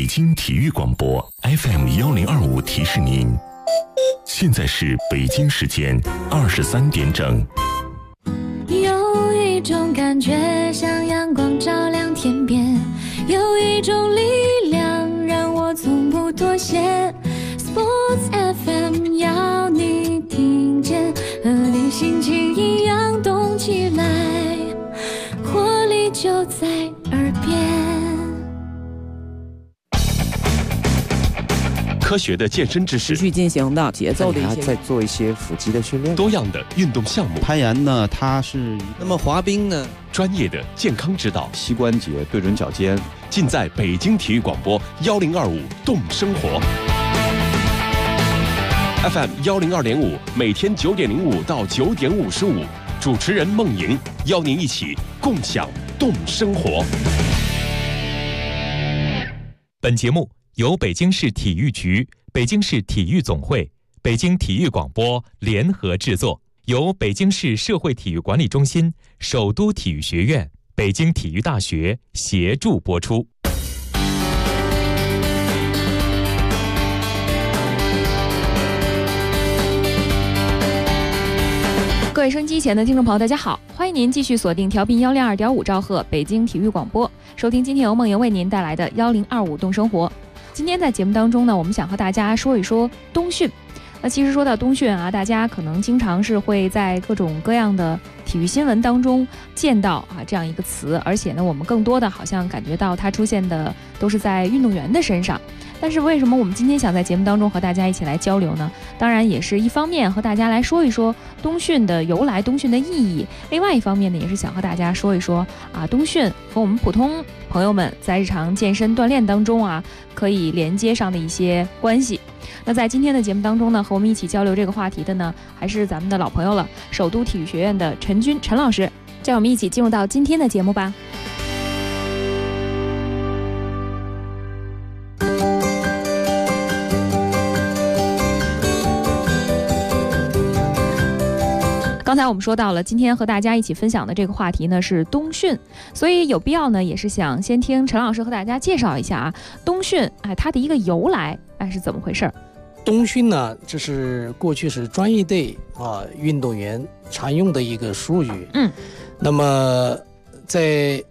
北京体育广播 FM1025提示您，现在是北京时间23点整。 有一种感觉像阳光照亮天边，有一种力量让我从不妥协。 Sports FM 要你听见，和你心情一样动起来，活力就在耳边。 科学的健身知识， 持续进行的节奏的一些， 在做一些腹肌的训练， 多样的运动项目。 攀岩呢，它是那么滑冰呢， 专业的健康指导， 膝关节对准脚尖， 尽在北京体育广播1025动生活 FM 102.5，每天9点05到9点55，主持人孟莹邀您一起共享动生活。 本节目由北京市体育局、北京市体育总会、北京体育广播联合制作，由北京市社会体育管理中心、首都体育学院、北京体育大学协助播出。 各位收音机前的听众朋友，大家好，欢迎您继续锁定调频102.5兆赫北京体育广播，收听今天由孟莹为您带来的1025动生活。今天在节目当中呢，我们想和大家说一说冬训。那其实说到冬训啊，大家可能经常是会在各种各样的体育新闻当中见到这样一个词，而且呢，我们更多的好像感觉到它出现的都是在运动员的身上。但是为什么我们今天想在节目当中和大家一起来交流呢？当然也是一方面和大家来说一说冬训的由来、冬训的意义，另外一方面呢，也是想和大家说一说冬训和我们普通朋友们在日常健身锻炼当中可以连接上的一些关系。那在今天的节目当中呢，和我们一起交流这个话题的呢，还是咱们的老朋友了，首都体育学院的陈军陈老师。让我们一起进入到今天的节目吧。刚才我们说到了，今天和大家一起分享的这个话题呢是冬训，所以有必要呢，也是想先听陈老师和大家介绍一下冬训，它的一个由来，是怎么回事？ 冬训呢，这是过去是专业队运动员常用的一个术语。那么在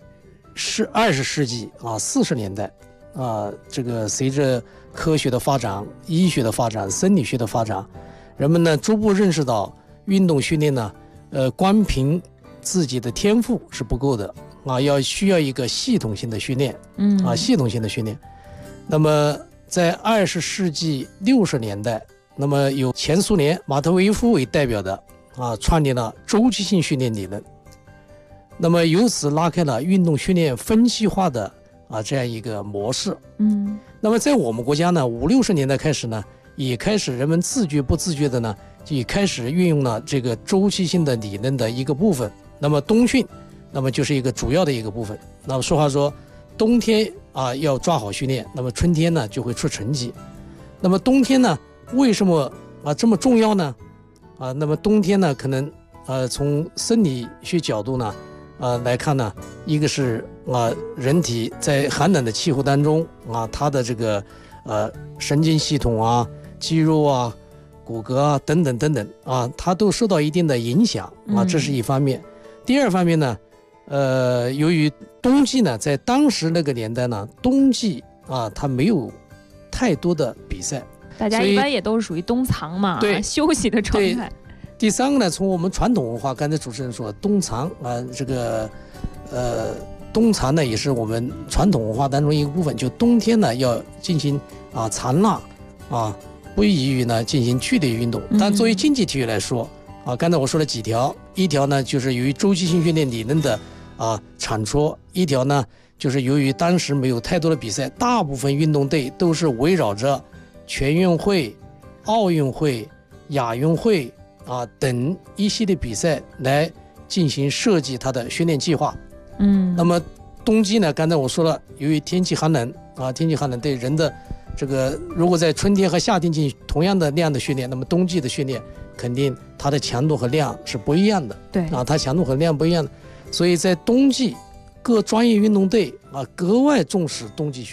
20世纪40年代这个随着科学的发展、医学的发展、生理学的发展，人们呢逐步认识到运动训练呢，光凭自己的天赋是不够的需要一个系统性的训练，系统性的训练。那么在20世纪60年代，那么有前苏联马特维夫为代表的创立了周期性训练理论，那么由此拉开了运动训练分析化的这样一个模式。那么在我们国家呢，50、60年代开始呢，也开始人们自觉不自觉的呢，也开始运用了这个周期性的理论的一个部分。那么冬训，那么就是一个主要的一个部分。那么说话说，冬天要抓好训练，那么春天呢就会出成绩。那么冬天呢，为什么这么重要呢？那么冬天呢，可能从生理学角度呢来看呢，一个是人体在寒冷的气候当中它的这个神经系统肌肉骨骼等等等等它都受到一定的影响这是一方面。第二方面呢，由于冬季呢，在当时那个年代呢，冬季它没有太多的比赛， 大家一般也都是属于冬藏嘛，对，休息的状态。 第三个呢，从我们传统文化，刚才主持人说冬藏这个冬藏呢也是我们传统文化当中一个部分，就冬天呢要进行藏纳不宜于呢进行剧烈运动。但作为竞技体育来说刚才我说了几条，一条呢就是由于周期性训练理论的产出，一条呢就是由于当时没有太多的比赛，大部分运动队都是围绕着全运会、奥运会、亚运会等一系列比赛来进行设计它的训练计划。那么冬季呢，刚才我说了，由于天气寒冷天气寒冷对人的这个，如果在春天和夏天进行同样的量的训练，那么冬季的训练肯定它的强度和量是不一样的。 对它强度和量不一样的，所以在冬季各专业运动队格外重视冬季训练。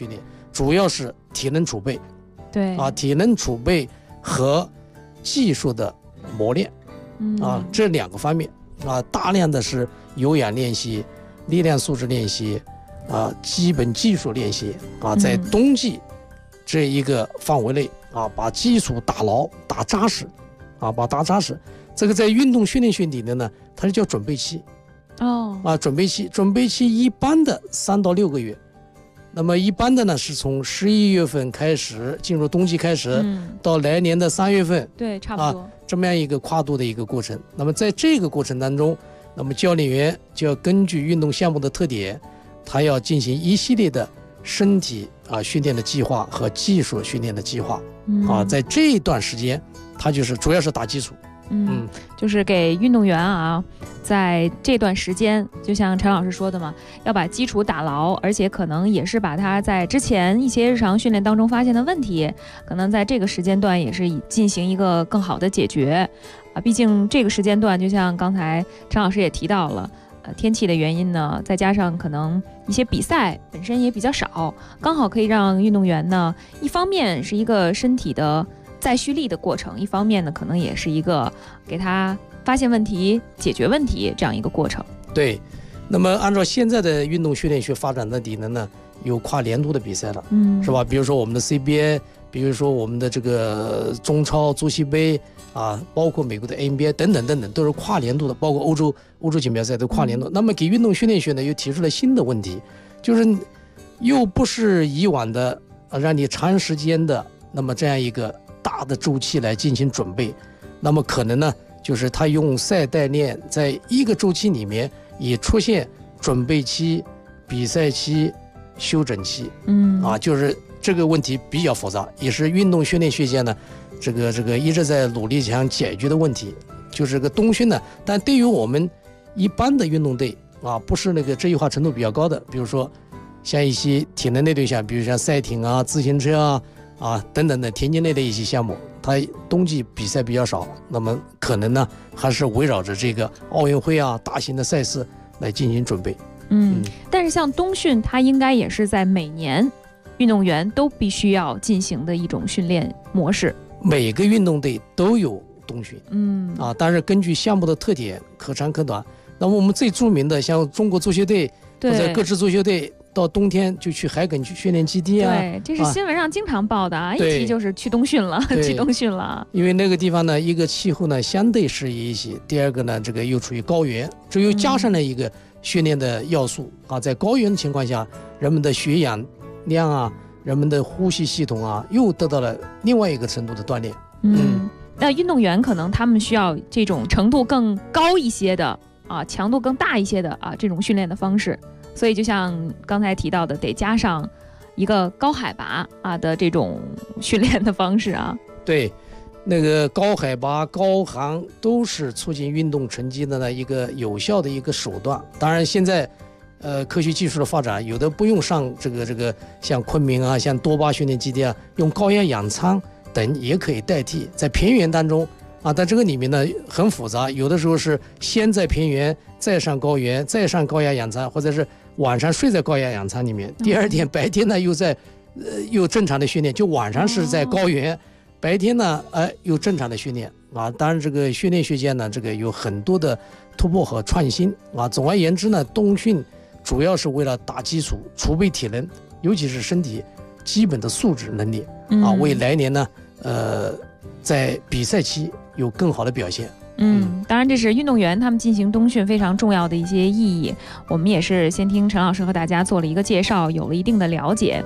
主要是体能储备， 对体能储备和技术的磨练，这2个方面大量的是有氧练习、力量素质练习基本技术练习在冬季这一个范围内把基础打牢、打扎实把打扎实。这个在运动训练学里面呢，它是叫准备期准备期一般的3到6个月。那么一般的呢，是从11月份开始进入冬季开始，到来年的3月份， 对，差不多这么样一个跨度的一个过程。那么在这个过程当中，那么教练员就要根据运动项目的特点，他要进行一系列的身体训练的计划和技术训练的计划在这一段时间，他就是主要是打基础。 就是给运动员在这段时间，就像陈老师说的嘛，要把基础打牢，而且可能也是把他在之前一些日常训练当中发现的问题，可能在这个时间段也是进行一个更好的解决毕竟这个时间段就像刚才陈老师也提到了天气的原因呢，再加上可能一些比赛本身也比较少，刚好可以让运动员呢，一方面是一个身体的再蓄力的过程，一方面呢可能也是一个给他发现问题、解决问题这样一个过程。 对，那么按照现在的运动训练学发展的理能呢，有跨年度的比赛了，是吧？比如说我们的 CBA， 比如说我们的这个中超足协杯包括美国的 NBA 等等等等，都是跨年度的，包括欧洲锦标赛都跨年度。那么给运动训练学呢，又提出了新的问题，就是又不是以往的让你长时间的那么这样一个大的周期来进行准备，那么可能呢，就是他用赛代练在一个周期里面也出现准备期、比赛期、休整期，就是这个问题比较复杂，也是运动训练学界呢，这个一直在努力想解决的问题。就是这个冬训呢，但对于我们一般的运动队不是那个职业化程度比较高的，比如说像一些体能类对象，比如像赛艇自行车等等的田径类的一些项目，它冬季比赛比较少，那么可能呢还是围绕着这个奥运会大型的赛事来进行准备。 但是像冬训，它应该也是在每年运动员都必须要进行的一种训练模式。 每个运动队都有冬训，但是根据项目的特点可长可短。那么我们最著名的像中国足球队或者各支足球队，到冬天就去海埂去训练基地对，这是新闻上经常报的一提就是去冬训了，去冬训了。 因为那个地方呢，一个气候呢相对适宜一些，第二个呢，这个又处于高原，这又加上了一个训练的要素在高原的情况下，人们的血氧量人们的呼吸系统又得到了另外一个程度的锻炼。 那运动员可能他们需要这种程度更高一些的强度更大一些的这种训练的方式。所以就像刚才提到的，得加上一个高海拔的这种训练的方式对，那个高海拔、高寒都是促进运动成绩的一个有效的一个手段。当然现在科学技术的发展，有的不用上这个像昆明像多巴训练基地用高压氧舱等也可以代替。在平原当中但这个里面呢很复杂，有的时候是先在平原，再上高原，再上高压氧舱，或者是晚上睡在高压氧舱里面，第二天白天呢又正常的训练，就晚上是在高原，白天呢又正常的训练当然这个训练学界呢，这个有很多的突破和创新总而言之呢，冬训主要是为了打基础、储备体能，尤其是身体基本的素质能力为来年呢在比赛期有更好的表现。 当然这是运动员他们进行冬训非常重要的一些意义，我们也是先听陈老师和大家做了一个介绍，有了一定的了解。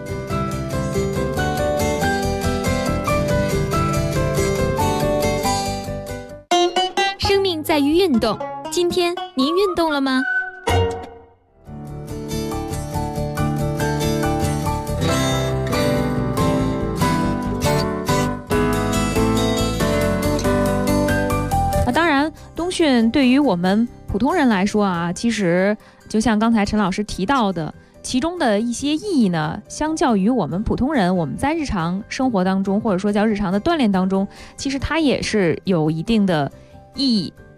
生命在于运动，今天您运动了吗？ 冬训对于我们普通人来说其实就像刚才陈老师提到的，其中的一些意义呢，相较于我们普通人，我们在日常生活当中，或者说叫日常的锻炼当中，其实它也是有一定的意义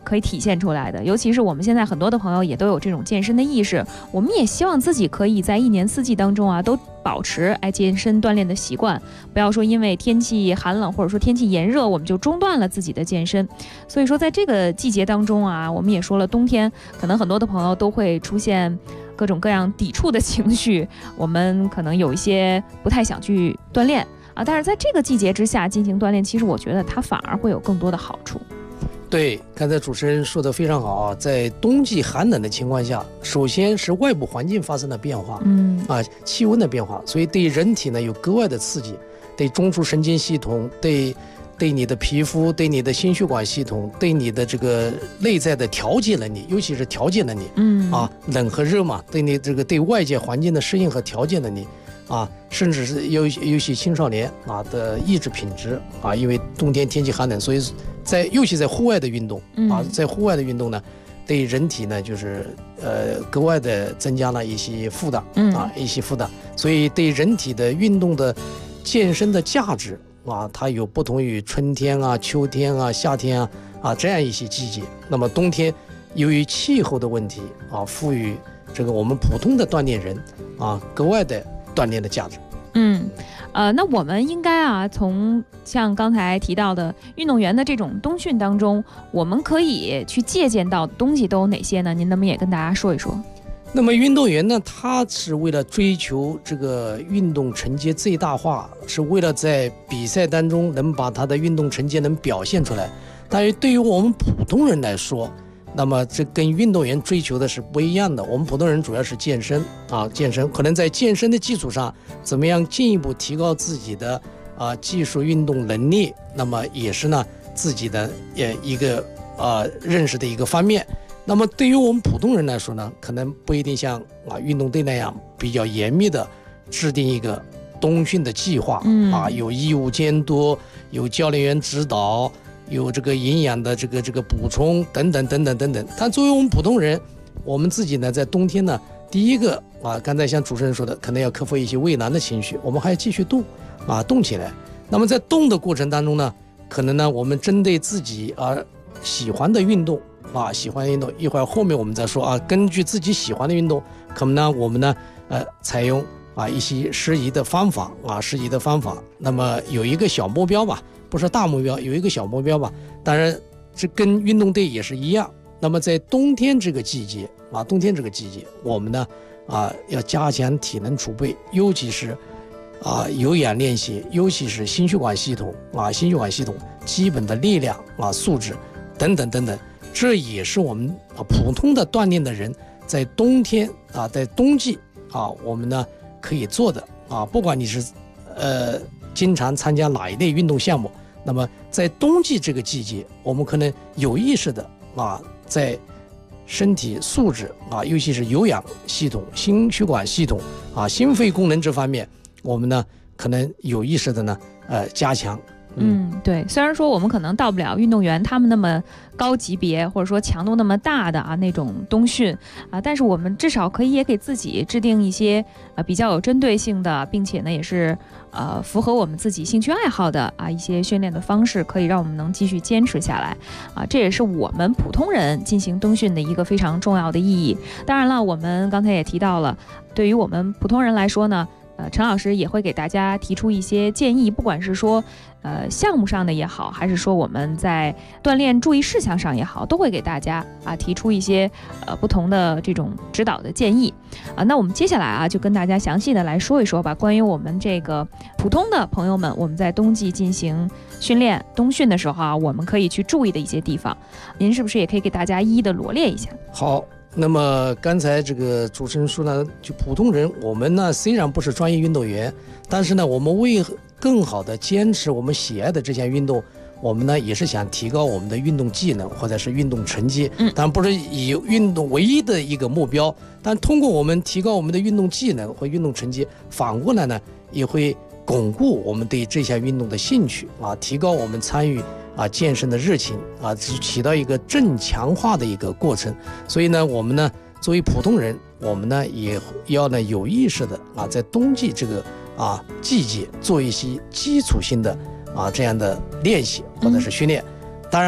可以体现出来的。尤其是我们现在很多的朋友也都有这种健身的意识，我们也希望自己可以在一年四季当中啊都保持健身锻炼的习惯，不要说因为天气寒冷或者说天气炎热我们就中断了自己的健身。所以说在这个季节当中啊，我们也说了，冬天可能很多的朋友都会出现各种各样抵触的情绪，我们可能有一些不太想去锻炼啊，但是在这个季节之下进行锻炼，其实我觉得它反而会有更多的好处。 对，刚才主持人说的非常好啊，在冬季寒冷的情况下，首先是外部环境发生了变化，气温的变化，所以对人体呢有格外的刺激，对中枢神经系统，对你的皮肤，对你的心血管系统，对你的这个内在的调节能力，尤其是调节能力，冷和热嘛，对你这个对外界环境的适应和调节能力。甚至是尤其青少年的意志品质因为冬天天气寒冷，所以尤其在户外的运动在户外的运动呢，对人体呢就是格外的增加了一些负担所以对人体的运动的健身的价值它有不同于春天秋天夏天这样一些季节。那么冬天由于气候的问题赋予这个我们普通的锻炼人格外的锻炼的价值。 那我们应该从像刚才提到的运动员的这种冬训当中，我们可以去借鉴到的东西都有哪些呢？您能不能也跟大家说一说？ 那么运动员呢，他是为了追求这个运动成绩最大化，是为了在比赛当中能把他的运动成绩能表现出来。但是对于我们普通人来说，那么这跟运动员追求的是不一样的。我们普通人主要是健身健身可能在健身的基础上，怎么样进一步提高自己的技术运动能力，那么也是呢自己的一个认识的一个方面。那么对于我们普通人来说呢，可能不一定像运动队那样比较严密的制定一个冬训的计划有义务监督，有教练员指导，有这个营养的这个补充等等。但作为我们普通人，我们自己呢在冬天呢，第一个刚才像主持人说的，可能要克服一些畏难的情绪，我们还要继续动起来。那么在动的过程当中呢，可能呢我们针对自己喜欢的运动一会儿后面我们再说根据自己喜欢的运动，可能呢我们呢采用一些适宜的方法那么有一个小目标吧，不是大目标，有一个小目标吧。当然这跟运动队也是一样。那么在冬天这个季节我们呢要加强体能储备，尤其是有氧练习，尤其是心血管系统基本的力量素质等等，这也是我们普通的锻炼的人在冬天在冬季我们呢可以做的不管你是经常参加哪一类运动项目，那么在冬季这个季节，我们可能有意识的在身体素质尤其是有氧系统、心血管系统心肺功能这方面，我们呢可能有意识的呢加强。 对，虽然说我们可能到不了运动员他们那么高级别或者说强度那么大的那种冬训但是我们至少可以也给自己制定一些比较有针对性的，并且呢也是符合我们自己兴趣爱好的一些训练的方式，可以让我们能继续坚持下来这也是我们普通人进行冬训的一个非常重要的意义。当然了，我们刚才也提到了，对于我们普通人来说呢，陈老师也会给大家提出一些建议，不管是说项目上的也好，还是说我们在锻炼注意事项上也好，都会给大家提出一些不同的这种指导的建议那我们接下来就跟大家详细的来说一说吧，关于我们这个普通的朋友们，我们在冬季进行训练冬训的时候我们可以去注意的一些地方，您是不是也可以给大家一一的罗列一下？ 好，那么刚才这个主持人说呢，就普通人，我们呢虽然不是专业运动员，但是呢我们为更好的坚持我们喜爱的这项运动，我们呢也是想提高我们的运动技能或者是运动成绩，但不是以运动唯一的一个目标，但通过我们提高我们的运动技能和运动成绩，反过来呢也会巩固我们对这项运动的兴趣提高我们参与健身的热情起到一个正强化的一个过程。所以呢我们呢作为普通人，我们呢也要呢有意识的在冬季这个季节做一些基础性的这样的练习或者是训练。当然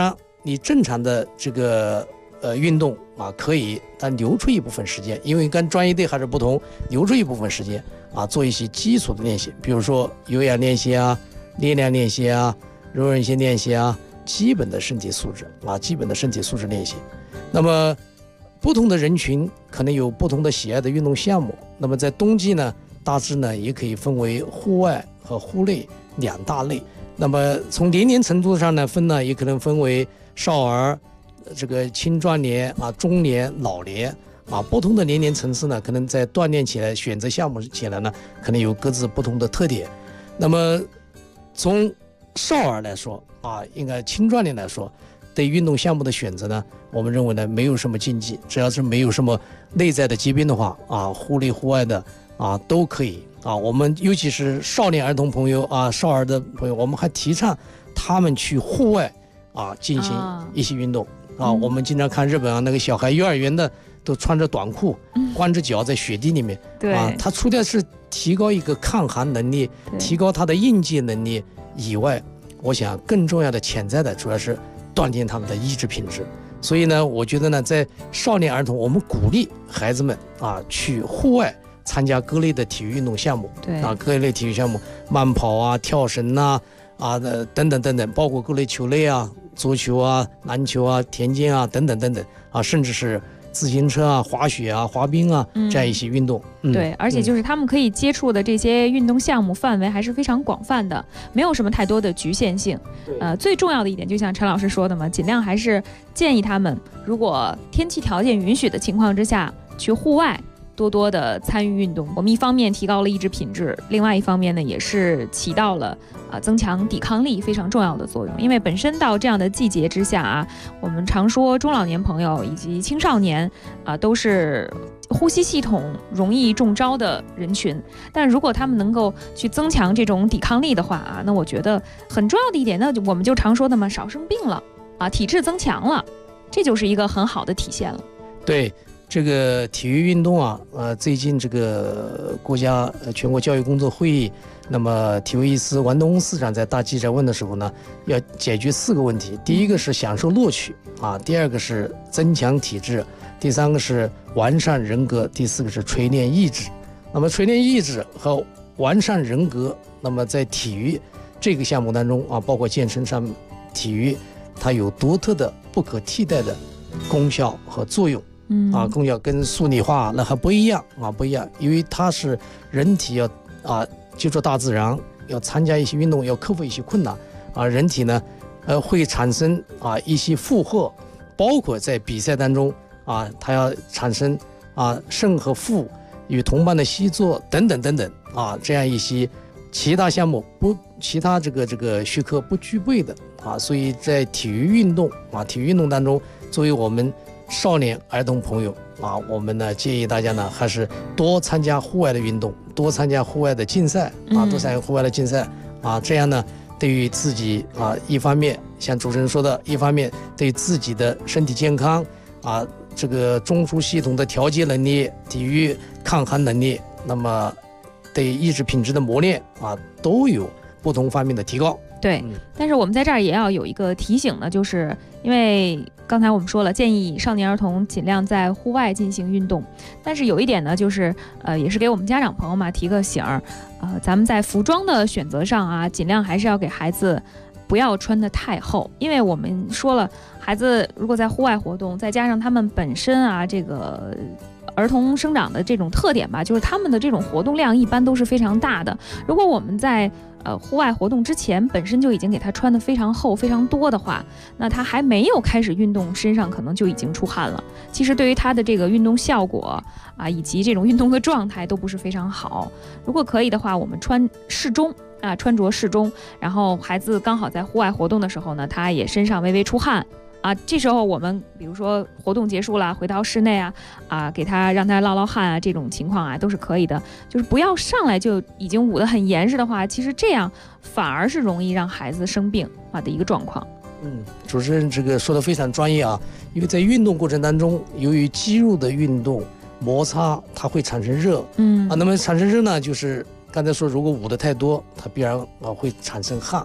你正常的这个运动啊可以，但留出一部分时间，因为跟专业队还是不同，留出一部分时间啊做一些基础的练习，比如说有氧练习啊、力量练习啊、柔韧性练习啊，基本的身体素质啊，基本的身体素质练习。那么不同的人群可能有不同的喜爱的运动项目。那么在冬季呢，大致呢也可以分为户外和户内两大类。那么从年龄程度上呢分呢，也可能分为少儿、这个青壮年啊、中年、老年啊，不同的年龄层次呢，可能在锻炼起来、选择项目起来呢，可能有各自不同的特点。那么从少儿来说啊，应该青壮年来说，对运动项目的选择呢，我们认为呢没有什么禁忌，只要是没有什么内在的疾病的话啊，户内户外的啊都可以啊。我们尤其是少年儿童朋友啊、少儿的朋友，我们还提倡他们去户外啊进行一些运动啊。我们经常看日本啊，那个小孩幼儿园的都穿着短裤，光着脚在雪地里面，啊，他除了是提高一个抗寒能力，提高他的应激能力以外，我想更重要的潜在的主要是锻炼他们的意志品质。所以呢，我觉得呢，在少年儿童，我们鼓励孩子们啊去户外参加各类的体育运动项目，各类体育项目，慢跑啊、跳绳啊、等等等等，包括各类球类啊、足球啊、篮球啊、田径啊等等等等啊，甚至是自行车啊、滑雪啊、滑冰啊这样一些运动。 对，而且就是他们可以接触的这些运动项目范围还是非常广泛的，没有什么太多的局限性。最重要的一点，就像陈老师说的嘛，尽量还是建议他们，如果天气条件允许的情况之下，去户外多多的参与运动。我们一方面提高了意志品质，另外一方面呢，也是起到了增强抵抗力非常重要的作用。因为本身到这样的季节之下啊，我们常说中老年朋友以及青少年都是呼吸系统容易中招的人群，但如果他们能够去增强这种抵抗力的话啊，那我觉得很重要的一点，那我们就常说的嘛，少生病了啊，体质增强了，这就是一个很好的体现了。 对。这个体育运动啊，最近这个国家全国教育工作会议，那么体育司王东司长在大记者问的时候呢，要解决4个问题。第一个是享受乐趣啊，第二个是增强体质，第三个是完善人格，第4个是锤炼意志。那么锤炼意志和完善人格，那么在体育这个项目当中啊，包括健身上，体育它有独特的、不可替代的功效和作用。功效跟数理化那还不一样啊，不一样，因为它是人体要接触大自然，要参加一些运动，要克服一些困难啊，人体呢会产生一些负荷，包括在比赛当中啊，它要产生胜和负，与同伴的协作等等等等啊，这样一些其他项目其他这个学科不具备的啊，所以在体育运动当中，作为我们少年儿童朋友啊，我们呢建议大家呢还是多参加户外的运动，多参加户外的竞赛多参加户外的竞赛啊，这样呢对于自己一方面像主持人说的，一方面对自己的身体健康这个中枢系统的调节能力、体育抗寒能力，那么对意志品质的磨练都有不同方面的提高。 对，但是我们在这儿也要有一个提醒呢，就是因为刚才我们说了，建议少年儿童尽量在户外进行运动，但是有一点呢，就是也是给我们家长朋友嘛提个醒儿，咱们在服装的选择上尽量还是要给孩子不要穿得太厚，因为我们说了，孩子如果在户外活动，再加上他们本身这个儿童生长的这种特点吧，就是他们的这种活动量一般都是非常大的。如果我们在户外活动之前本身就已经给他穿得非常厚非常多的话，那他还没有开始运动，身上可能就已经出汗了。其实对于他的这个运动效果以及这种运动的状态都不是非常好。如果可以的话，我们穿适中穿着适中，然后孩子刚好在户外活动的时候呢，他也身上微微出汗这时候我们比如说活动结束了，回到室内给他让他唠唠汗这种情况都是可以的。就是不要上来就已经捂得很严实的话，其实这样反而是容易让孩子生病的一个状况。 主持人这个说的非常专业因为在运动过程当中，由于肌肉的运动摩擦，它会产生热那么产生热呢，就是刚才说如果捂得太多，它必然会产生汗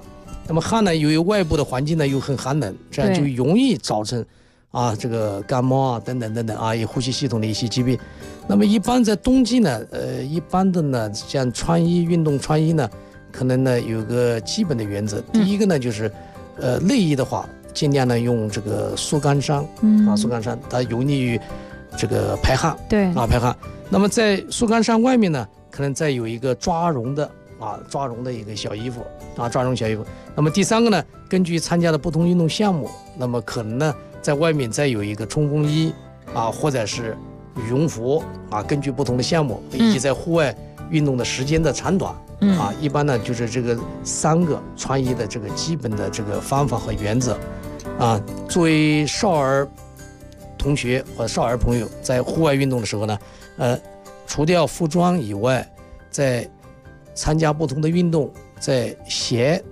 那么汗呢，由于外部的环境呢又很寒冷，这样就容易造成这个感冒等等也呼吸系统的一些疾病。那么一般在冬季呢，一般的呢，像运动穿衣呢，可能呢有个基本的原则。第一个呢就是内衣的话，尽量呢用这个速干衫，速干衫它有利于这个排汗，排汗。那么在速干衫外面呢，可能再有一个抓绒的一个小衣服抓绒小衣服。那么第三个呢，根据参加的不同运动项目，那么可能呢在外面再有一个冲锋衣或者是羽绒服根据不同的项目以及在户外运动的时间的长短一般呢就是这个3个穿衣的这个基本的这个方法和原则作为少儿同学或者少儿朋友在户外运动的时候呢，除掉服装以外，在参加不同的运动，在鞋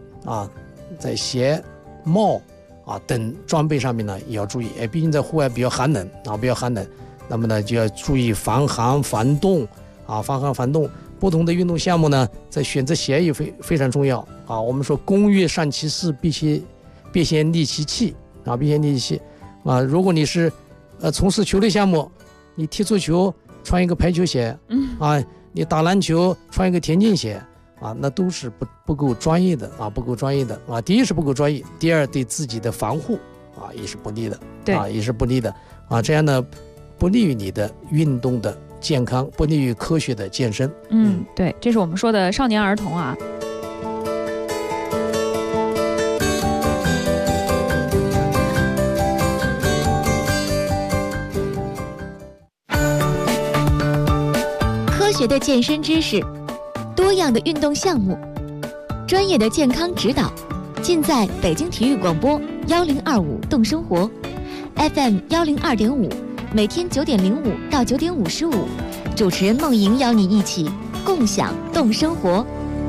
帽等装备上面呢也要注意，毕竟在户外比较寒冷那么呢就要注意防寒防冻不同的运动项目呢，在选择鞋也非常重要我们说工欲善其事，必先利其器如果你是从事球类项目，你踢足球穿一个排球鞋你打篮球穿一个田径鞋那都是不够专业的第一是不够专业，第二对自己的防护也是不利的这样呢不利于你的运动的健康，不利于科学的健身。 对，这是我们说的少年儿童科学的健身知识，多样的运动项目，专业的健康指导，尽在北京体育广播1025动生活 FM 102.5，每天9点05到9点55，主持人梦莹邀你一起共享动生活。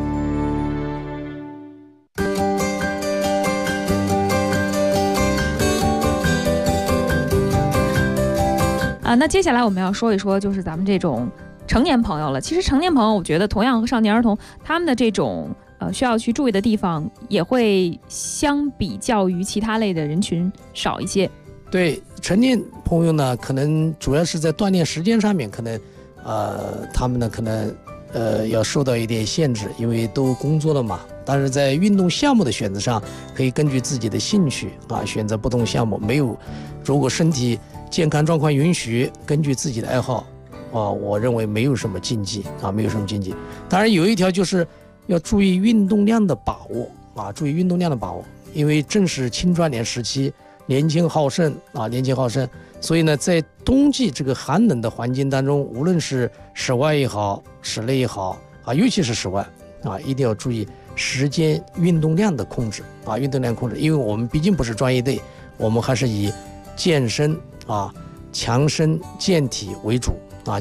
那接下来我们要说一说，就是咱们这种成年朋友了。其实成年朋友，我觉得同样和少年儿童，他们的这种需要去注意的地方，也会相比较于其他类的人群少一些。 对，成年朋友呢，可能主要是在锻炼时间上面，可能他们呢可能要受到一点限制，因为都工作了嘛。但是在运动项目的选择上，可以根据自己的兴趣选择不同项目。如果身体健康状况允许，根据自己的爱好我认为没有什么禁忌当然有一条就是要注意运动量的把握因为正是青壮年时期，年轻好胜，所以呢，在冬季这个寒冷的环境当中，无论是室外也好，室内也好尤其是室外一定要注意时间运动量的控制因为我们毕竟不是专业队，我们还是以健身强身健体为主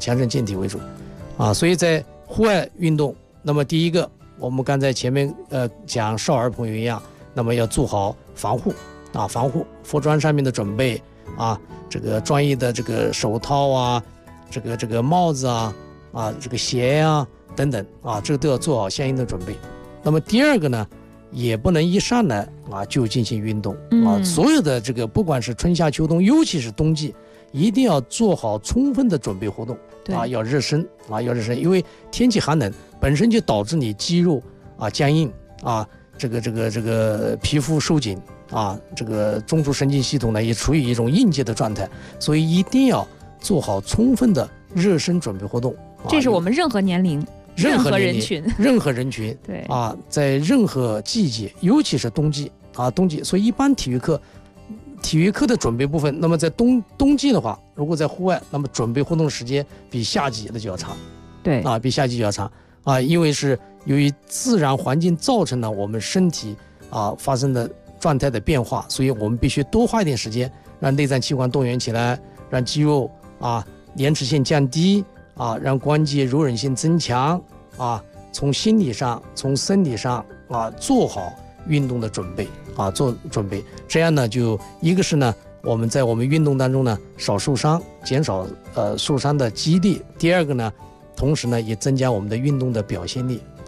所以在户外运动，那么第一个，我们刚才前面讲少儿朋友一样，那么要做好防护服装上面的准备这个专业的这个手套这个帽子这个鞋等等这个都要做好相应的准备。那么第二个呢，也不能一上来就进行运动所有的这个不管是春夏秋冬，尤其是冬季，一定要做好充分的准备活动要热身因为天气寒冷本身就导致你肌肉僵硬这个皮肤收紧这个中枢神经系统呢也处于一种应激的状态，所以一定要做好充分的热身准备活动这是我们任何年龄任何人群对在任何季节，尤其是冬季所以一般体育课的准备部分，那么在冬季的话，如果在户外，那么准备活动的时间比夏季的就要长比夏季就要长因为是由于自然环境造成了我们身体发生的状态的变化，所以我们必须多花一点时间，让内脏器官动员起来，让肌肉延迟性降低让关节柔韧性增强从心理上从生理上做好运动的准备做准备，这样呢就一个是呢我们在我们运动当中呢少受伤，减少受伤的几率，第二个呢同时呢也增加我们的运动的表现力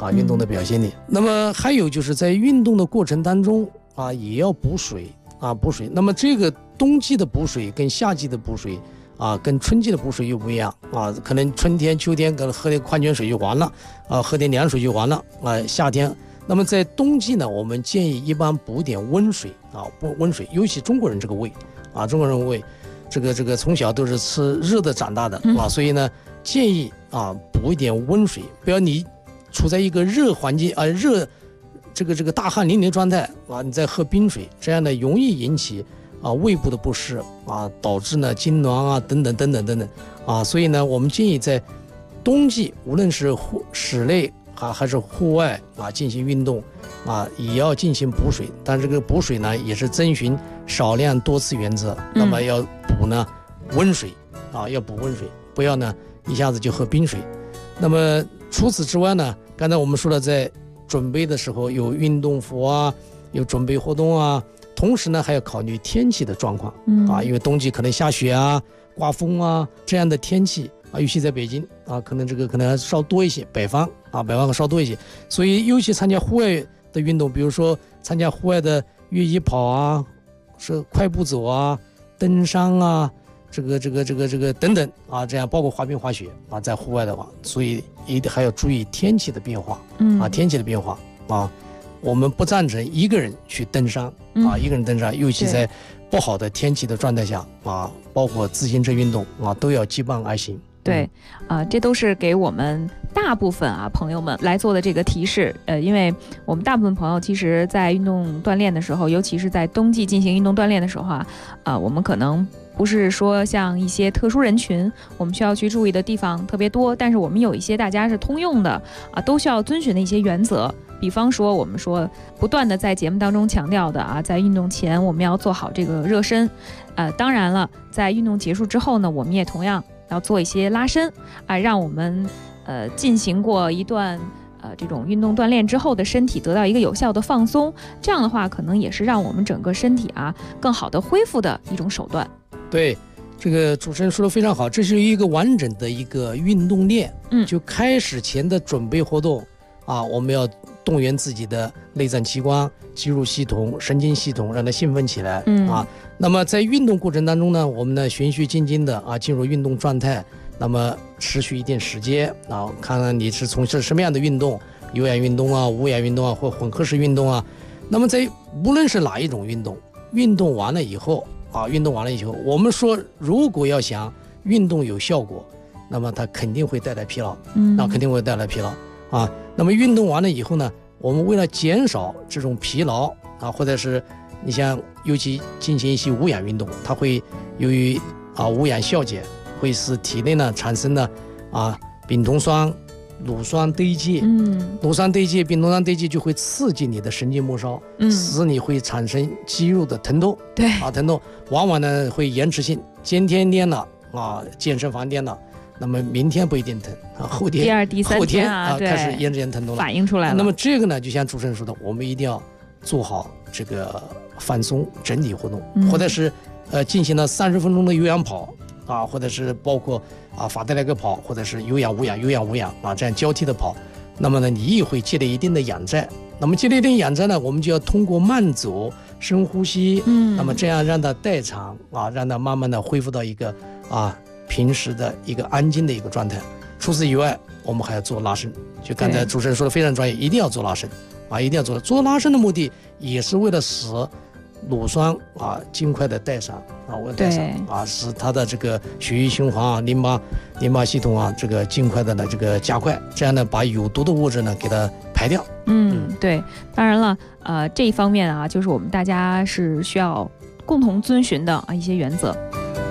啊，运动的表现力。那么还有就是在运动的过程当中啊，也要补水啊，补水。那么这个冬季的补水跟夏季的补水啊，跟春季的补水又不一样啊。可能春天、秋天可能喝点矿泉水就完了啊，喝点凉水就完了啊。夏天，那么在冬季呢，我们建议一般补点温水啊，补温水，尤其中国人这个胃啊，中国人胃。这个从小都是吃热的长大的啊，所以呢，建议啊补一点温水，不要你处在一个热环境啊，热这个大汗淋漓的状态啊，你再喝冰水，这样呢容易引起啊胃部的不适啊，导致呢痉挛啊等等啊，所以呢，我们建议在冬季无论是室内啊还是户外啊进行运动啊，也要进行补水，但这个补水呢也是遵循少量多次原则，那么要补呢温水啊，要补温水，不要呢一下子就喝冰水。那么除此之外呢，刚才我们说了，在准备的时候有运动服啊，有准备活动啊，同时呢还要考虑天气的状况啊，因为冬季可能下雪啊、刮风啊这样的天气啊，尤其在北京啊，可能还稍多一些，北方还稍多一些，所以尤其参加户外的运动，比如说参加户外的越野跑啊，是快步走啊、登山啊，这个等等啊，这样包括滑冰、滑雪啊，在户外的话，所以还要注意天气的变化啊，天气的变化啊，我们不赞成一个人去登山啊，一个人登山，尤其在不好的天气的状态下啊，包括自行车运动啊，都要结伴而行。 对，这都是给我们大部分朋友们来做的这个提示。因为我们大部分朋友其实在运动锻炼的时候，尤其是在冬季进行运动锻炼的时候我们可能不是说像一些特殊人群，我们需要去注意的地方特别多，但是我们有一些大家是通用的都需要遵循的一些原则。比方说我们说不断的在节目当中强调的在运动前我们要做好这个热身，当然了，在运动结束之后呢，我们也同样要做一些拉伸让我们进行过一段这种运动锻炼之后的身体得到一个有效的放松，这样的话可能也是让我们整个身体更好的恢复的一种手段。 对，这个主持人说的非常好，这是一个完整的一个运动练，就开始前的准备活动我们要动员自己的内脏器官、肌肉系统、神经系统，让它兴奋起来那么在运动过程当中呢，我们呢循序渐进的进入运动状态，那么持续一定时间看看你是从事什么样的运动，有氧运动无氧运动或混合式运动那么在无论是哪一种运动，运动完了以后我们说如果要想运动有效果，那么它肯定会带来疲劳肯定会带来疲劳那么运动完了以后呢，我们为了减少这种疲劳或者是你像尤其进行一些无氧运动，它会由于无氧消解，会使体内呢产生的丙酮酸、乳酸堆积乳酸堆积、丙酮酸堆积就会刺激你的神经末梢使你会产生肌肉的疼痛疼痛往往呢会延迟性，今天练了健身房练了，那么明天不一定疼后天、 第二、第三天开始延迟疼痛了， 反映出来了。 那么这个呢，就像主持人说的，我们一定要做好这个放松整体活动，或者是进行了30分钟的有氧跑或者是包括法德莱格跑，或者是有氧无氧这样交替的跑，那么呢你也会积累一定的氧债。那么积累一定氧债呢，我们就要通过慢走、深呼吸那么这样让它代偿让它慢慢的恢复到一个平时的一个安静的一个状态。除此以外，我们还要做拉伸，就刚才主持人说的非常专业，一定要做拉伸一定要做拉伸的目的也是为了使乳酸尽快的代偿使它的这个血液循环淋巴系统这个尽快的这个加快，这样呢把有毒的物质呢给它排掉。 对，当然了这一方面就是我们大家是需要共同遵循的一些原则。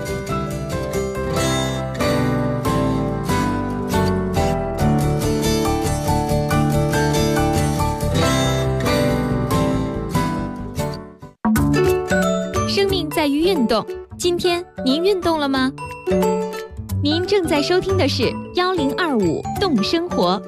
在于运动，今天您运动了吗？您正在收听的是1025动生活。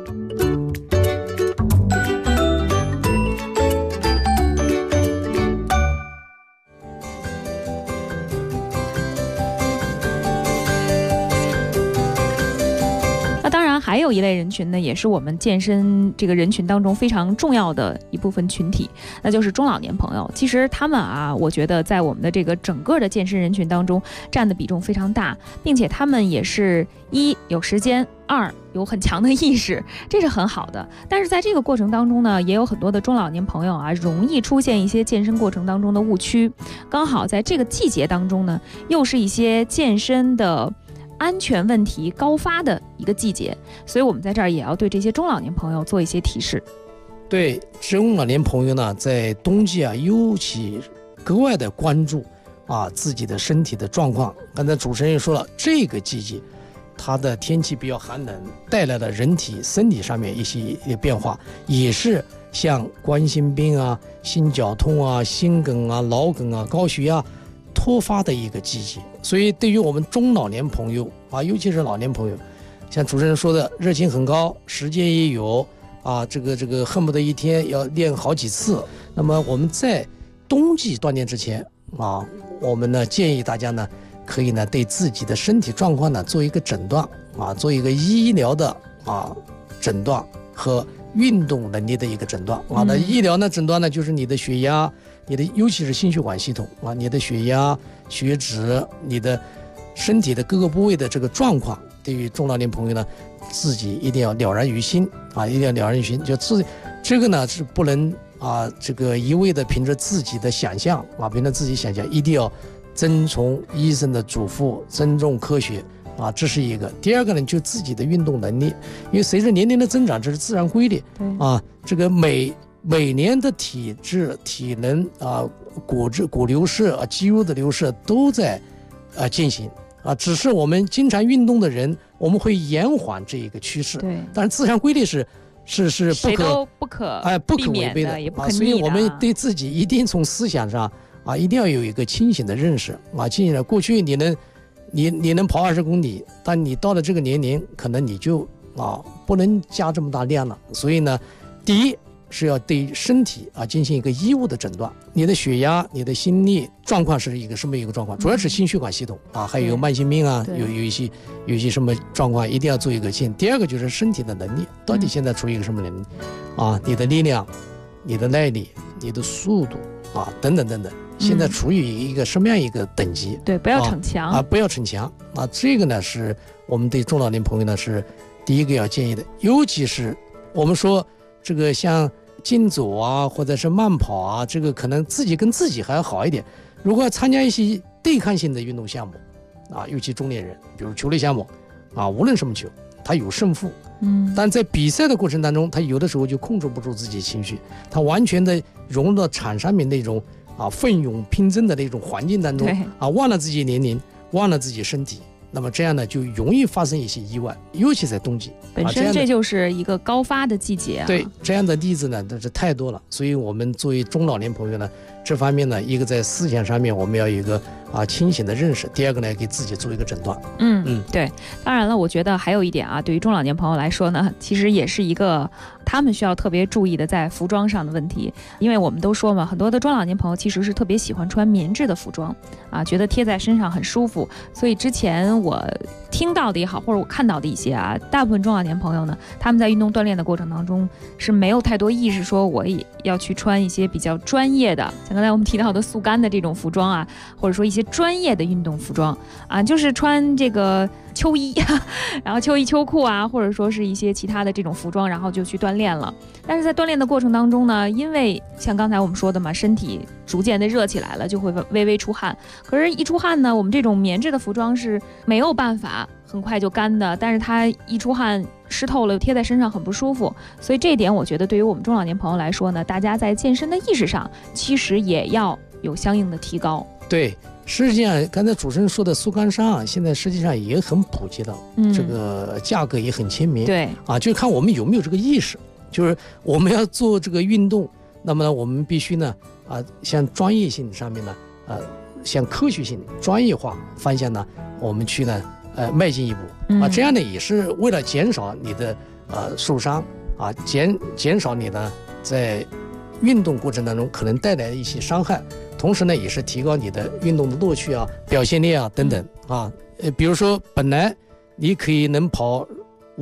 那当然还有一类人群呢，也是我们健身这个人群当中非常重要的一部分群体，那就是中老年朋友。其实他们啊，我觉得在我们的这个整个的健身人群当中占的比重非常大，并且他们也是一有时间，二有很强的意识，这是很好的。但是在这个过程当中呢，也有很多的中老年朋友啊，容易出现一些健身过程当中的误区。刚好在这个季节当中呢，又是一些健身的安全问题高发的一个季节，所以我们在这儿也要对这些中老年朋友做一些提示。 对中老年朋友呢，在冬季啊，尤其格外的关注啊自己的身体的状况。刚才主持人也说了，这个季节它的天气比较寒冷，带来了人体身体上面一些变化，也是像冠心病啊、心绞痛啊、心梗啊、脑梗啊、高血压突发的一个季节。所以对于我们中老年朋友啊，尤其是老年朋友，像主持人说的，热情很高，时间也有啊，这个恨不得一天要练好几次。那么我们在冬季锻炼之前啊，我们呢建议大家呢，可以呢对自己的身体状况呢做一个诊断啊，做一个医疗的诊断和运动能力的一个诊断啊。那医疗呢诊断呢，就是你的血压，你的尤其是心血管系统啊，你的血压、血脂，你的身体的各个部位的这个状况，对于中老年朋友呢，自己一定要了然于心啊，一定要了然于心。就这个呢是不能啊，这个一味的凭着自己的想象啊，凭着自己想象，一定要遵从医生的嘱咐，尊重科学啊，这是一个。第二个呢，就自己的运动能力，因为随着年龄的增长，这是自然规律啊。这个每年的体质、体能啊、骨流失啊、肌肉的流失都在进行啊，只是我们经常运动的人，我们会延缓这一个趋势。对，但是自然规律是不可违背的， 也不可逆的。 所以我们对自己一定从思想上啊，一定要有一个清醒的认识啊。清醒的，过去你能跑20公里，但你到了这个年龄，可能你就不能加这么大量了。所以呢，第一是要对身体啊进行一个医务的诊断，你的血压、你的心率状况是一个什么一个状况，主要是心血管系统啊，还有慢性病啊，有一些什么状况，一定要做一个清。第二个就是身体的能力，到底现在处于一个什么能力啊？你的力量、你的耐力、你的速度啊，等等等等，现在处于一个什么样一个等级？ 对，不要逞强啊，不要逞强啊。这个呢，是我们对中老年朋友呢是第一个要建议的，尤其是我们说这个像竞走啊，或者是慢跑啊，这个可能自己跟自己还要好一点。如果要参加一些对抗性的运动项目啊，尤其中年人，比如球类项目啊，无论什么球，他有胜负，但在比赛的过程当中，他有的时候就控制不住自己情绪，他完全的融入到场上面那种奋勇拼争的那种环境当中啊，忘了自己年龄，忘了自己身体。那么这样呢，就容易发生一些意外，尤其在冬季。 本身这就是一个高发的季节啊。 对，这样的例子呢，这是太多了。所以我们作为中老年朋友呢，这方面呢，一个在思想上面我们要有一个清醒的认识，第二个呢，给自己做一个诊断。 对。当然了，我觉得还有一点啊，对于中老年朋友来说呢，其实也是一个他们需要特别注意的在服装上的问题。因为我们都说嘛，很多的中老年朋友其实是特别喜欢穿棉质的服装啊，觉得贴在身上很舒服。所以之前我听到的也好，或者我看到的一些大部分中老年朋友呢，他们在运动锻炼的过程当中是没有太多意识说我也要去穿一些比较专业的，像刚才我们提到的速干的这种服装啊，或者说一些专业的运动服装啊，就是穿这个秋衣然后秋衣秋裤啊，或者说是一些其他的这种服装，然后就去锻炼了。但是在锻炼的过程当中呢，因为像刚才我们说的嘛，身体逐渐的热起来了，就会微微出汗。可是一出汗呢，我们这种棉质的服装是没有办法很快就干的，但是它一出汗湿透了，贴在身上很不舒服。所以这一点我觉得对于我们中老年朋友来说呢，大家在健身的意识上其实也要有相应的提高。 对，实际上刚才主持人说的速干衫现在实际上也很普及了，这个价格也很亲民。 对就看我们有没有这个意识，就是我们要做这个运动，那么呢我们必须呢像专业性上面呢向科学性专业化方向呢我们去呢迈进一步这样呢也是为了减少你的受伤减少你呢在运动过程当中可能带来的一些伤害，同时呢也是提高你的运动的乐趣表现力等等比如说本来你可以能跑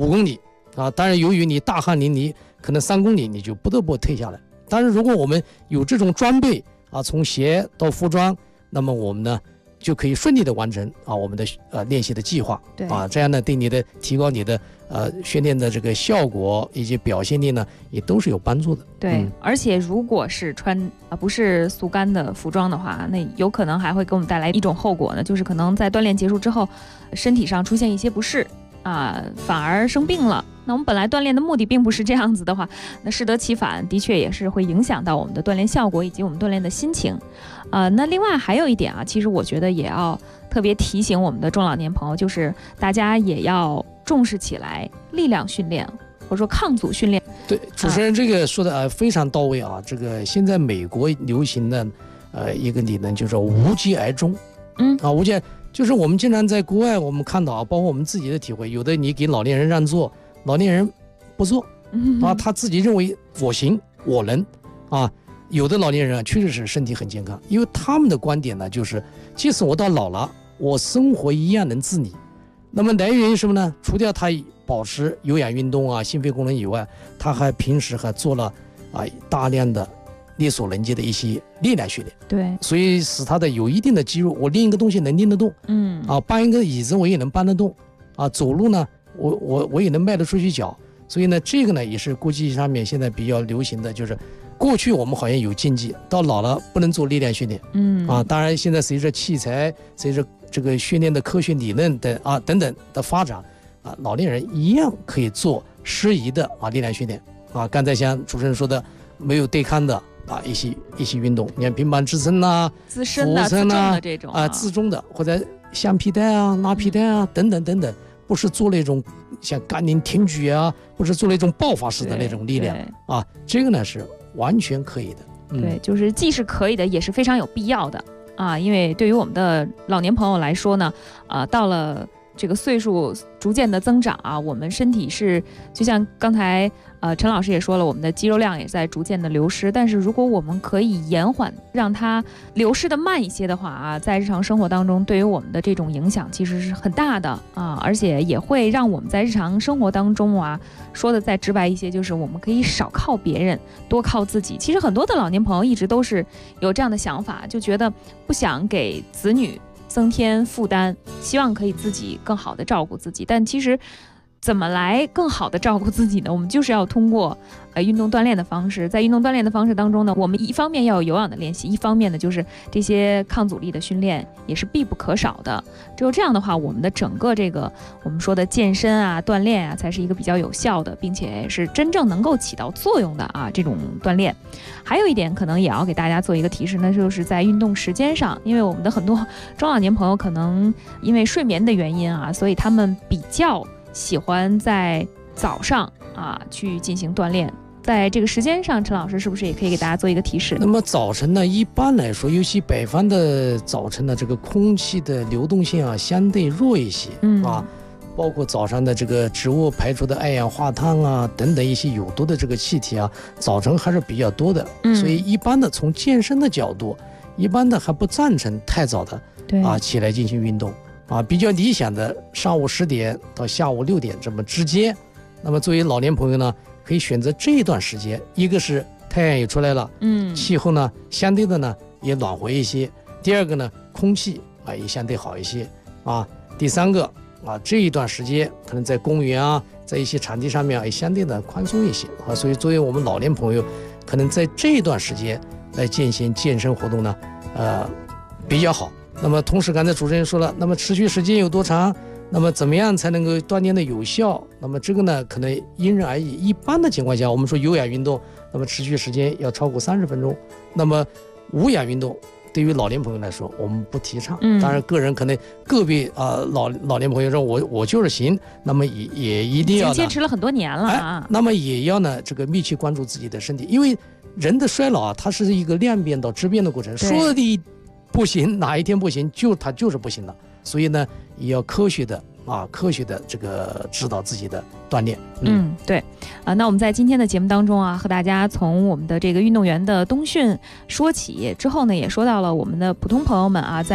5公里啊，当然由于你大汗淋漓，可能3公里你就不得不退下来。但是如果我们有这种装备啊，从鞋到服装，那么我们呢就可以顺利的完成啊我们的练习的计划。 对啊，这样呢对你的提高你的训练的这个效果以及表现力呢也都是有帮助的。 对，而且如果是穿不是速干的服装的话，那有可能还会给我们带来一种后果呢，就是可能在锻炼结束之后，身体上出现一些不适啊，反而生病了。那我们本来锻炼的目的并不是这样子的话，那适得其反，的确也是会影响到我们的锻炼效果以及我们锻炼的心情。那另外还有一点啊，其实我觉得也要特别提醒我们的中老年朋友，就是大家也要重视起来力量训练或者说抗阻训练。 对，主持人这个说的非常到位啊。这个现在美国流行的一个理论就是无疾而终。无疾就是我们经常在国外我们看到啊，包括我们自己的体会，有的你给老年人让座，老年人不做啊，他自己认为我行我能啊。有的老年人啊确实是身体很健康，因为他们的观点呢就是即使我到老了，我生活一样能自理。那么来源于什么呢？除掉他保持有氧运动啊、心肺功能以外，他还平时还做了大量的力所能及的一些力量训练。 对， 所以使他的有一定的肌肉，我拎一个东西能拎得动，搬一个椅子我也能搬得动，走路呢我也能迈得出去脚。所以呢，这个呢也是国际上面现在比较流行的，就是过去我们好像有禁忌，到老了不能做力量训练。当然现在随着器材，随着这个训练的科学理论等等的发展老年人一样可以做适宜的力量训练刚才像主持人说的，没有对抗的一些运动，你看平板支撑自身的、自重的这种自重的，或者橡皮带拉皮带等等等等，不是做那种像杠铃挺举不是做那种爆发式的那种力量这个呢是完全可以的。 对，就是既是可以的，也是非常有必要的因为对于我们的老年朋友来说呢，到了这个岁数逐渐的增长我们身体是就像刚才陈老师也说了，我们的肌肉量也在逐渐的流失，但是如果我们可以延缓让它流失的慢一些的话在日常生活当中对于我们的这种影响其实是很大的而且也会让我们在日常生活当中说的再直白一些，就是我们可以少靠别人，多靠自己。其实很多的老年朋友一直都是有这样的想法，就觉得不想给子女增添负担，希望可以自己更好的照顾自己。但其实怎么来更好的照顾自己呢？我们就是要通过运动锻炼的方式。在运动锻炼的方式当中呢，我们一方面要有有氧的练习，一方面呢就是这些抗阻力的训练也是必不可少的。只有这样的话，我们的整个这个我们说的健身锻炼才是一个比较有效的，并且是真正能够起到作用的这种锻炼。还有一点可能也要给大家做一个提示，那就是在运动时间上，因为我们的很多中老年朋友可能因为睡眠的原因所以他们比较喜欢在早上去进行锻炼。在这个时间上，陈老师是不是也可以给大家做一个提示？ 那么早晨呢，一般来说，尤其北方的早晨呢，这个空气的流动性相对弱一些包括早上的这个植物排出的二氧化碳等等一些有毒的这个气体早晨还是比较多的。所以一般的从健身的角度，一般的还不赞成太早的起来进行运动比较理想的上午10点到下午6点这么之间。那么作为老年朋友呢，可以选择这一段时间，一个是太阳也出来了，气候呢相对的呢也暖和一些，第二个呢空气也相对好一些第三个这一段时间可能在公园在一些场地上面也相对的宽松一些所以作为我们老年朋友，可能在这一段时间来进行健身活动呢比较好。那么同时刚才主持人说了，那么持续时间有多长，那么怎么样才能够锻炼的有效，那么这个呢可能因人而异。一般的情况下，我们说有氧运动那么持续时间要超过30分钟，那么无氧运动对于老年朋友来说我们不提倡。当然个人可能个别老年朋友说我就是行，那么也一定要坚持了很多年了那么也要呢这个密切关注自己的身体，因为人的衰老它是一个量变到质变的过程，说的不行，哪一天不行它就是不行了。所以呢也要科学的这个指导自己的锻炼。 对那我们在今天的节目当中和大家从我们的这个运动员的冬训说起之后呢，也说到了我们的普通朋友们在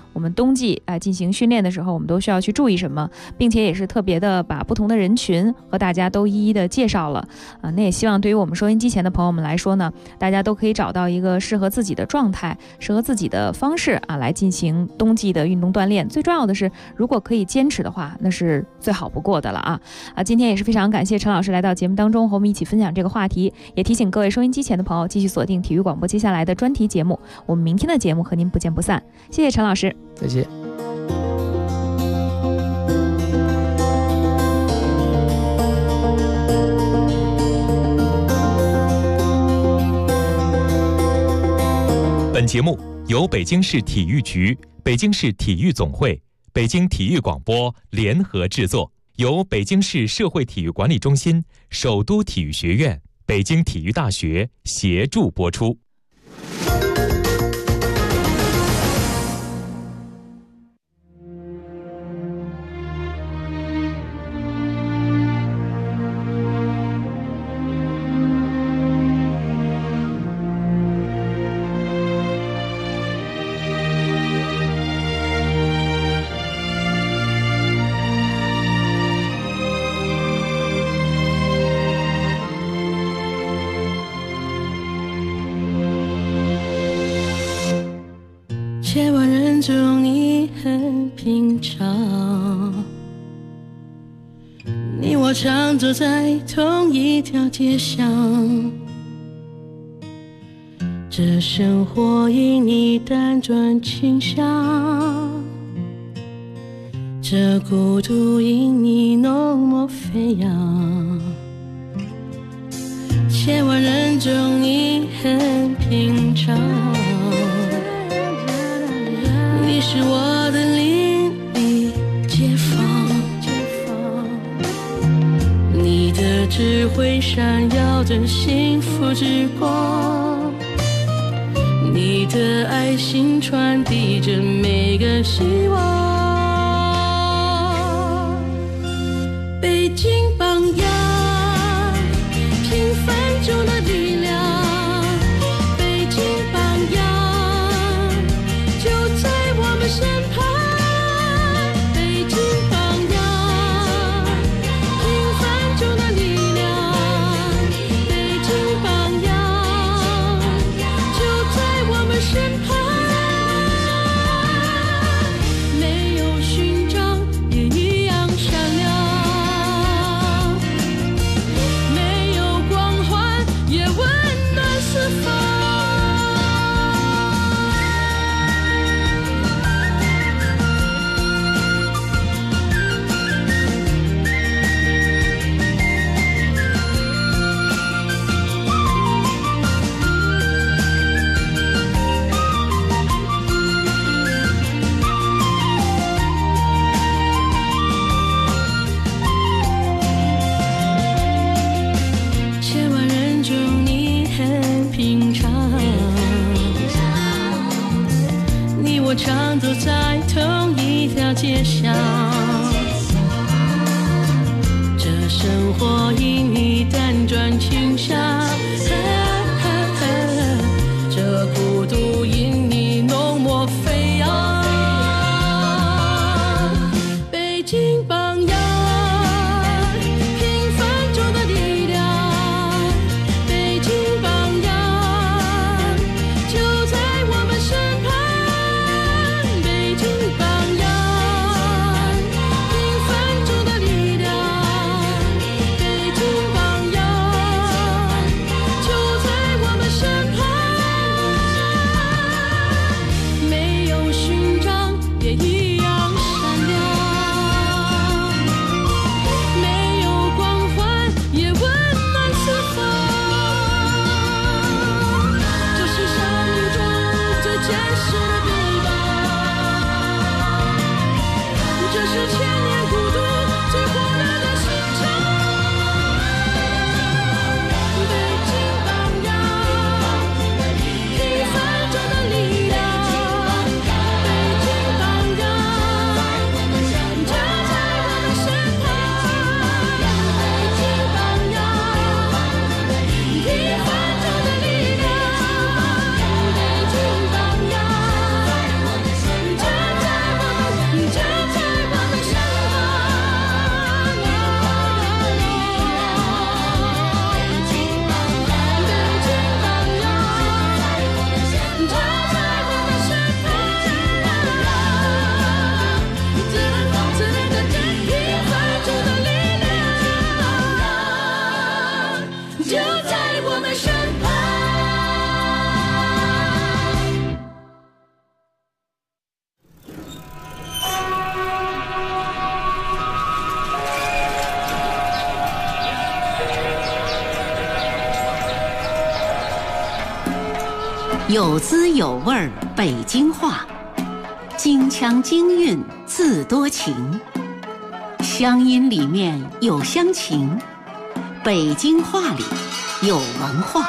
我们冬季进行训练的时候，我们都需要去注意什么，并且也是特别的把不同的人群和大家都一一的介绍了那也希望对于我们收音机前的朋友们来说呢，大家都可以找到一个适合自己的状态，适合自己的方式来进行冬季的运动锻炼。最重要的是，如果可以坚持的话，那是最好不过的了今天也是非常感谢陈老师来到节目当中和我们一起分享这个话题，也提醒各位收音机前的朋友继续锁定体育广播接下来的专题节目，我们明天的节目和您不见不散。谢谢陈老师， 再见。 本节目由北京市体育局、北京市体育总会、北京体育广播联合制作，由北京市社会体育管理中心、首都体育学院、北京体育大学协助播出。 千万人中你很平常，你我常走在同一条街上，这生活因你单转倾向，这孤独因你浓墨飞扬。千万人中你很平常，你是我的邻里街坊，你的智慧闪耀着幸福之光，你的爱心传递着每个希望。北京榜样，平凡中的力量，北京榜样就在我们身旁。北京榜样，平凡中的力量，北京榜样就在我们身旁。没有勋章也一样闪亮，没有光环也温暖四方。千万人中你很平常，你我常走在同一条街上，这生活因你单转倾向，这孤独因你浓墨飞扬。北京榜样，平凡中的力量，北京榜样就在我们身旁。北京榜样，平凡中的力量，北京榜样有滋有味儿北京话，京腔京韵自多情，乡音里面有乡情，北京话里有文化。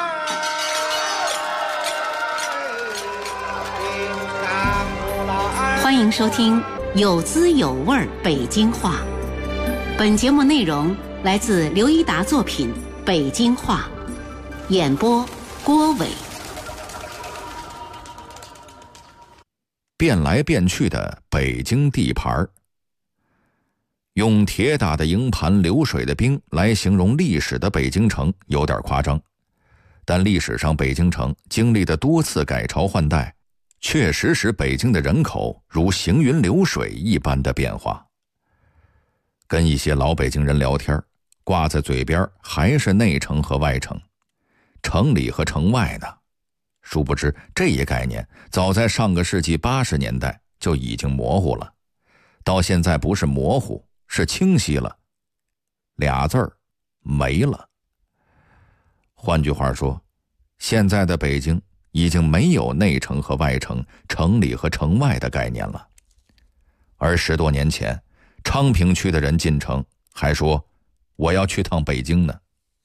欢迎收听有滋有味儿北京话。本节目内容来自刘一达作品《北京话》，演播郭伟。 变来变去的北京地盘，用铁打的营盘流水的兵来形容历史的北京城有点夸张，但历史上北京城经历的多次改朝换代，确实使北京的人口如行云流水一般的变化。跟一些老北京人聊天，挂在嘴边还是内城和外城，城里和城外呢。殊不知这一概念早在上个世纪80年代就已经模糊了，到现在不是模糊，是清晰了，俩字儿没了。换句话说，现在的北京已经没有内城和外城、城里和城外的概念了。而10多年前，昌平区的人进城还说我要去趟北京呢。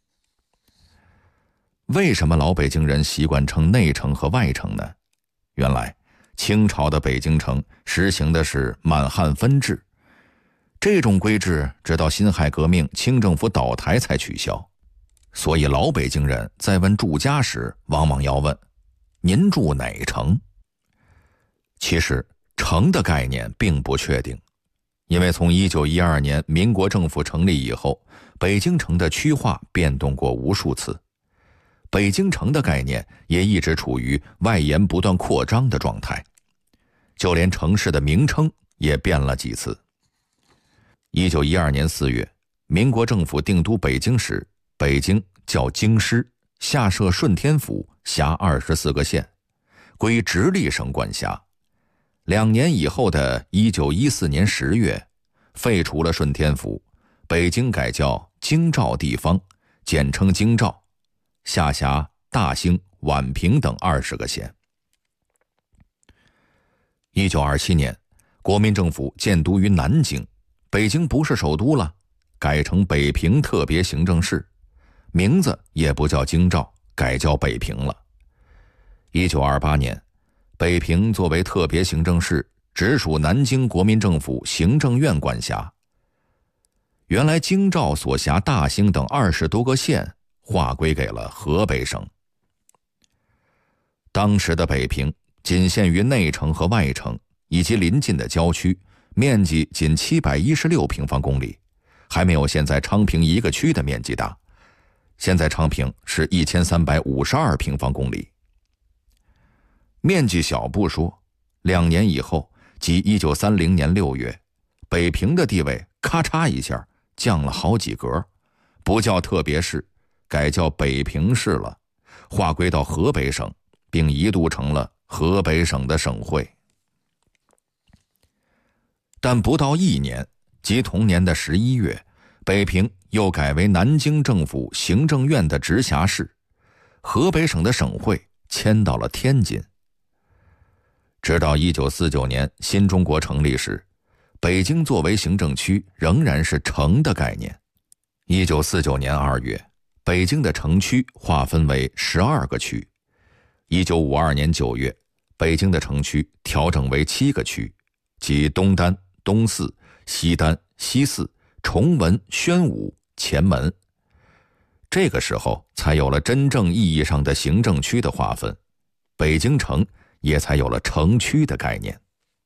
为什么老北京人习惯称内城和外城呢？原来清朝的北京城实行的是满汉分治，这种规制直到辛亥革命清政府倒台才取消。所以老北京人在问住家时往往要问您住哪城。其实城的概念并不确定，因为从1912年民国政府成立以后，北京城的区划变动过无数次，北京城的概念也一直处于外延不断扩张的状态，就连城市的名称也变了几次。1912年4月，民国政府定都北京时，北京叫京师，下设顺天府，辖24个县，归直隶省管辖。2年以后的1914年10月，废除了顺天府，北京改叫京兆地方，简称京兆，下辖大兴、宛平等20个县。1927年，国民政府建都于南京，北京不是首都了，改成北平特别行政市，名字也不叫京兆，改叫北平了。1928年，北平作为特别行政市，直属南京国民政府行政院管辖。原来京兆所辖大兴等20多个县划归给了河北省。当时的北平仅限于内城和外城以及邻近的郊区，面积仅716平方公里，还没有现在昌平一个区的面积大。现在昌平是1352平方公里。面积小不说，2年以后，即1930年6月，北平的地位咔嚓一下降了好几格，不叫特别市，改叫北平市了，划归到河北省，并一度成了河北省的省会。但不到1年，即同年的11月，北平又改为南京政府行政院的直辖市，河北省的省会迁到了天津。直到1949年新中国成立时，北京作为行政区仍然是城的概念。1949年2月，北京的城区划分为12个区。1952年9月，北京的城区调整为7个区，即东单、东四、西单、西四、崇文、宣武、前门。这个时候才有了真正意义上的行政区的划分，北京城也才有了城区的概念。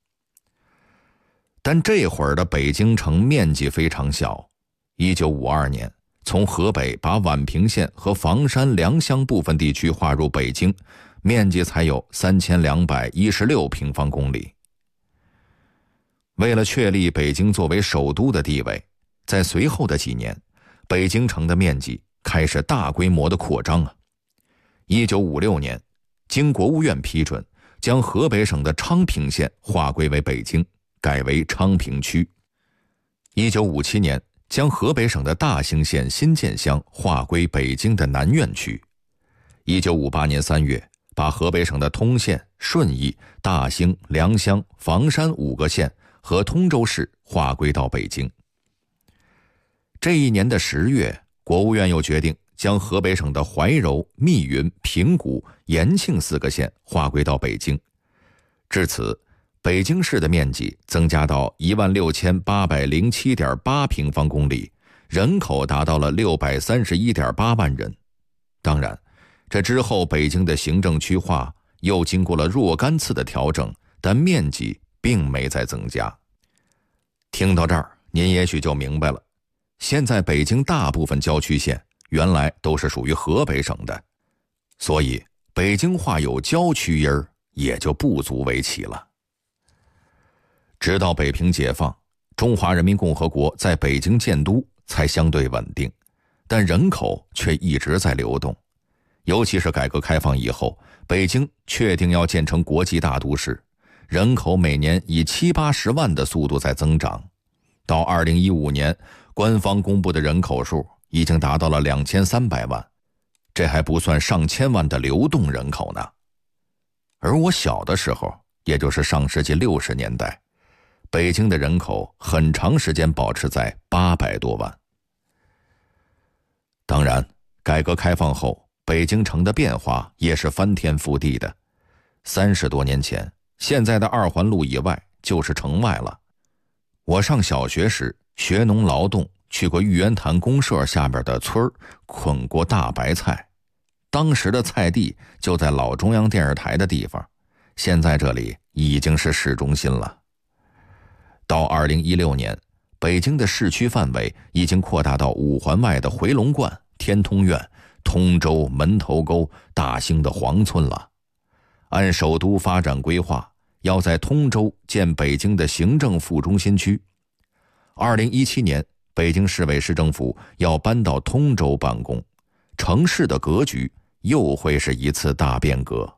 但这会儿的北京城面积非常小。1952年，从河北把宛平县和房山、良乡部分地区划入北京，面积才有3216平方公里。为了确立北京作为首都的地位，在随后的几年，北京城的面积开始大规模的扩张啊。1956年，经国务院批准，将河北省的昌平县划归为北京，改为昌平区。1957年，将河北省的大兴县新建乡划归北京的南苑区。1958年3月， 把河北省的通县、顺义、大兴、良乡、房山5个县和通州市划归到北京。这一年的10月，国务院又决定将河北省的怀柔、密云、平谷、延庆4个县划归到北京。至此，北京市的面积增加到16807.8平方公里，人口达到了631.8万人。当然，这之后北京的行政区划又经过了若干次的调整，但面积并没再增加。听到这儿，您也许就明白了，现在北京大部分郊区县原来都是属于河北省的，所以北京话有郊区音儿也就不足为奇了。直到北平解放，中华人民共和国在北京建都才相对稳定，但人口却一直在流动。尤其是改革开放以后，北京确定要建成国际大都市，人口每年以70-80万的速度在增长。到2015年，官方公布的人口数已经达到了2300万，这还不算上千万的流动人口呢。而我小的时候，也就是上世纪60年代，北京的人口很长时间保持在800多万。当然，改革开放后，北京城的变化也是翻天覆地的。30多年前，现在的2环路以外就是城外了。我上小学时学农劳动，去过玉渊潭公社下边的村儿，捆过大白菜。当时的菜地就在老中央电视台的地方，现在这里已经是市中心了。到2016年，北京的市区范围已经扩大到5环外的回龙观、天通苑、通州、门头沟、大兴的黄村了。按首都发展规划，要在通州建北京的行政副中心区。2017年，北京市委市政府要搬到通州办公，城市的格局又会是一次大变革。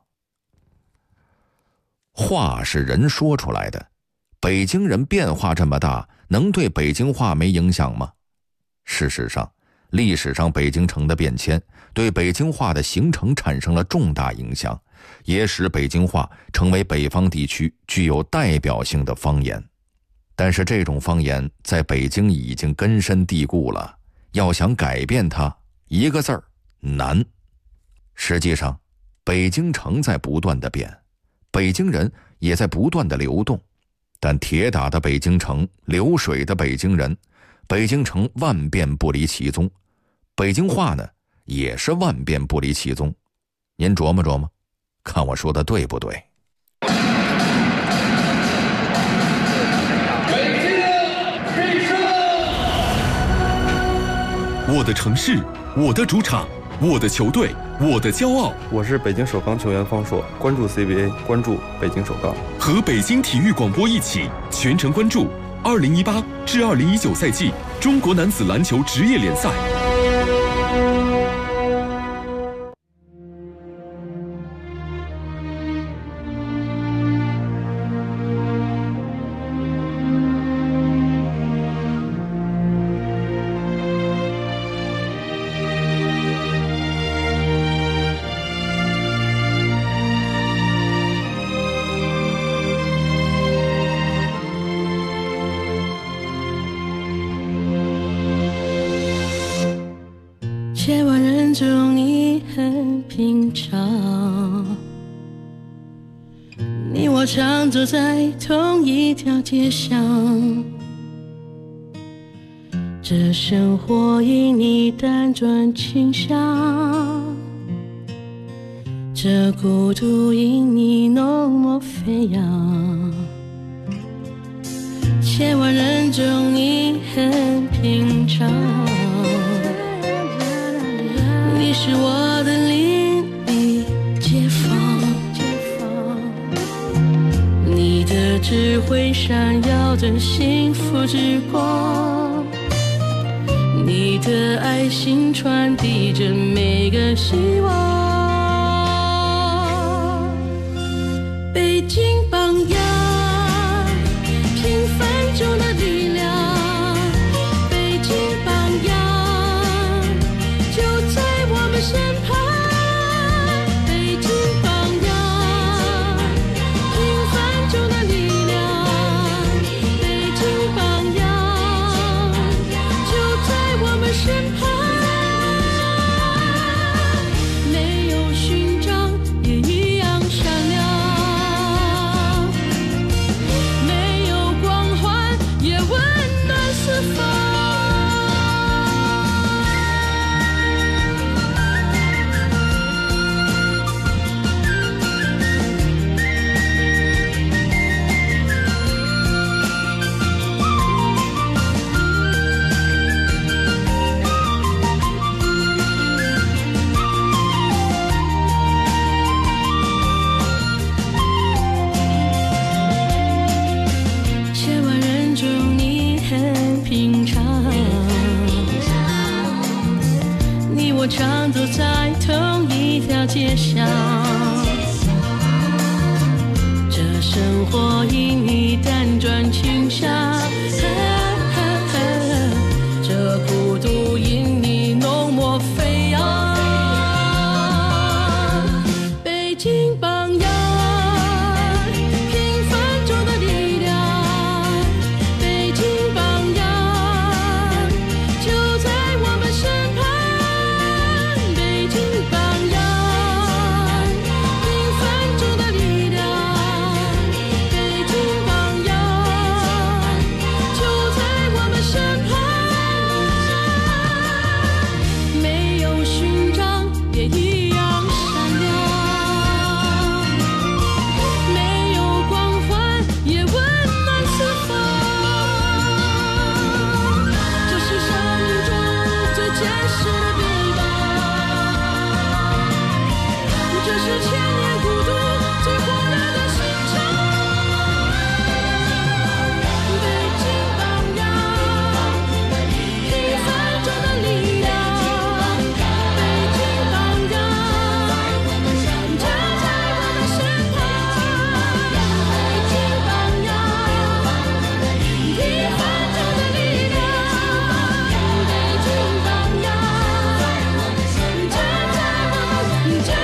话是人说出来的，北京人变化这么大，能对北京话没影响吗？事实上，历史上北京城的变迁对北京话的形成产生了重大影响，也使北京话成为北方地区具有代表性的方言。但是这种方言在北京已经根深蒂固了，要想改变它，一个字儿，难。实际上，北京城在不断的变，北京人也在不断的流动，但铁打的北京城，流水的北京人，北京城万变不离其宗，北京话呢，也是万变不离其宗。您琢磨琢磨，看我说的对不对？ 我的城市，我的主场，我的球队，我的骄傲。 我是北京首钢球员方硕，关注 CBA， 关注北京首钢。 和北京体育广播一起全程关注2018至2019赛季中国男子篮球职业联赛。 千万人中你很平常，你我常走在同一条街上，这生活因你单转倾向，这孤独因你浓墨飞扬。千万人中你很平常，你是我的邻里街坊，你的智慧闪耀着幸福之光，你的爱心传递着每个希望。北京榜样，平凡中的力量，北京榜样就在我们身旁，北京榜我常走在同一条街上，这生活因你辗转倾向，这孤独因你浓墨飞扬。北京榜样，平凡中的力量。北京榜样，就在我们身旁。北京榜样，平凡中的力量。北京榜样，就在我们身旁。没有勋章，也一样闪亮。没有光环，也温暖四方。这是生命中最坚实的臂膀，这是千年孤独最火热的心肠。北京榜样，平凡中的力量。北京榜样，就在我们身旁。北京榜样，平凡中的力量。北京榜样，就在我们身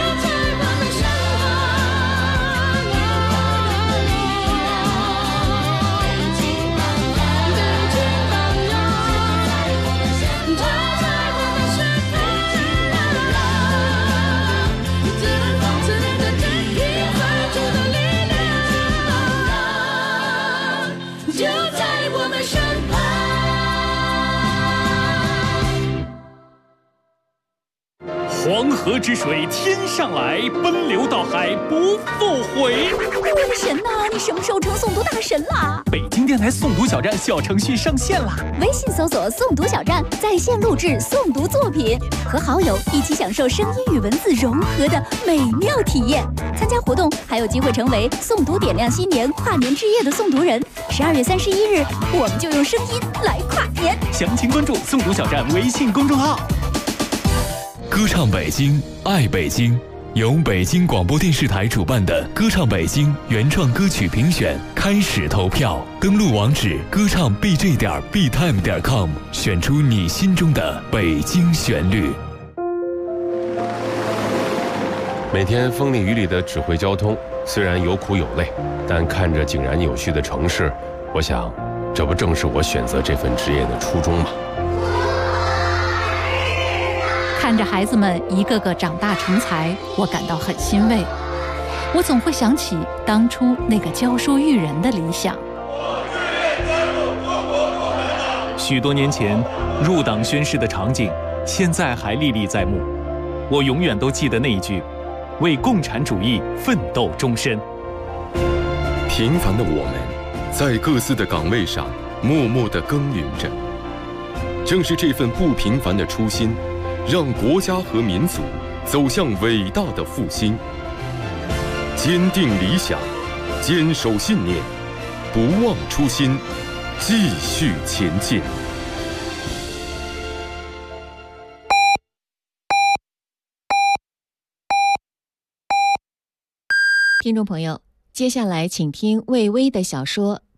黄河之水天上来，奔流到海不复回。 我的神呐，你什么时候成诵读大神啦？ 北京电台诵读小站小程序上线啦！ 微信搜索诵读小站，在线录制诵读作品，和好友一起享受声音与文字融合的美妙体验。参加活动还有机会成为诵读点亮新年跨年之夜的诵读人。12月31日，我们就用声音来跨年。 详情关注诵读小站微信公众号。 歌唱北京，爱北京，由北京广播电视台主办的歌唱北京原创歌曲评选开始投票，登录网址歌唱 bj.btime.com， 选出你心中的北京旋律。 每天风里雨里的指挥交通，虽然有苦有累，但看着井然有序的城市，我想，这不正是我选择这份职业的初衷吗？ 看着孩子们一个个长大成才，我感到很欣慰。我总会想起当初那个教书育人的理想。 许多年前入党宣誓的场景，现在还历历在目。我永远都记得那一句：为共产主义奋斗终身。 平凡的我们，在各自的岗位上默默地耕耘着。正是这份不平凡的初心，让国家和民族走向伟大的复兴。坚定理想，坚守信念，不忘初心，继续前进。 听众朋友，接下来请听魏巍的小说《